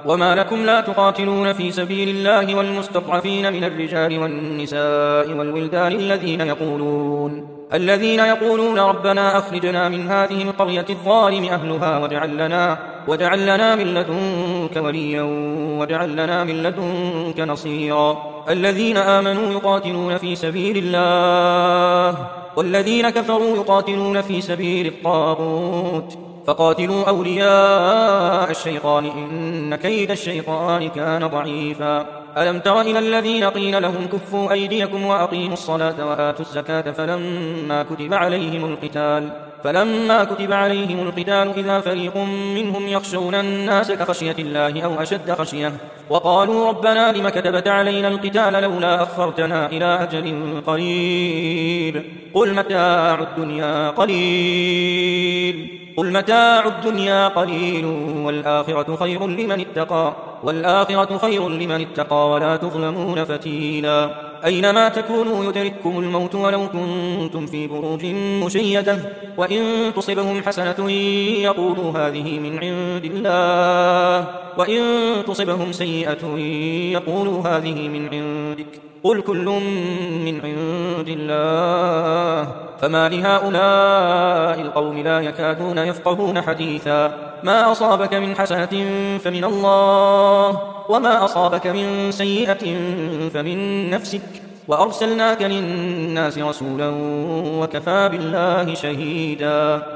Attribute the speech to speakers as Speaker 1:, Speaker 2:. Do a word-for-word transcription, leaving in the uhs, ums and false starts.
Speaker 1: وما لكم لا تقاتلون في سبيل الله والمستضعفين من الرجال والنساء والولدان الذين يقولون الذين يقولون ربنا أخرجنا من هذه القرية الظالم أهلها واجعل لنا, واجعل لنا من لدنك وليا واجعل لنا من لدنك نصيرا الذين آمنوا يقاتلون في سبيل الله والذين كفروا يقاتلون في سبيل الطاغوت فقاتلوا أولياء الشيطان إن كيد الشيطان كان ضعيفا ألم تر إلى الذين قيل لهم كفوا أيديكم وأقيموا الصلاة وآتوا الزكاة فلما كتب عليهم القتال فلما كتب عليهم القتال إذا فريق منهم يخشون الناس كخشية الله أو أشد خشية وقالوا ربنا لم كتبت علينا القتال لولا أخرتنا إلى أجل قريب قل متاع الدنيا قليل قل متاع الدنيا قليل والآخرة خير لمن اتقى والآخرة خير لمن اتقى ولا تظلمون فتيلا أينما تكونوا يدرككم الموت ولو كنتم في بروج مشيدة وإن تصبهم حسنة يقولوا هذه من عند الله وإن تصبهم سيئة يقولوا هذه من عندك قل كل من عند الله فما لهؤلاء القوم لا يكادون يفقهون حديثا ما أصابك من حسنة فمن الله وما أصابك من سيئة فمن نفسك وأرسلناك للناس رسولا وكفى بالله شهيدا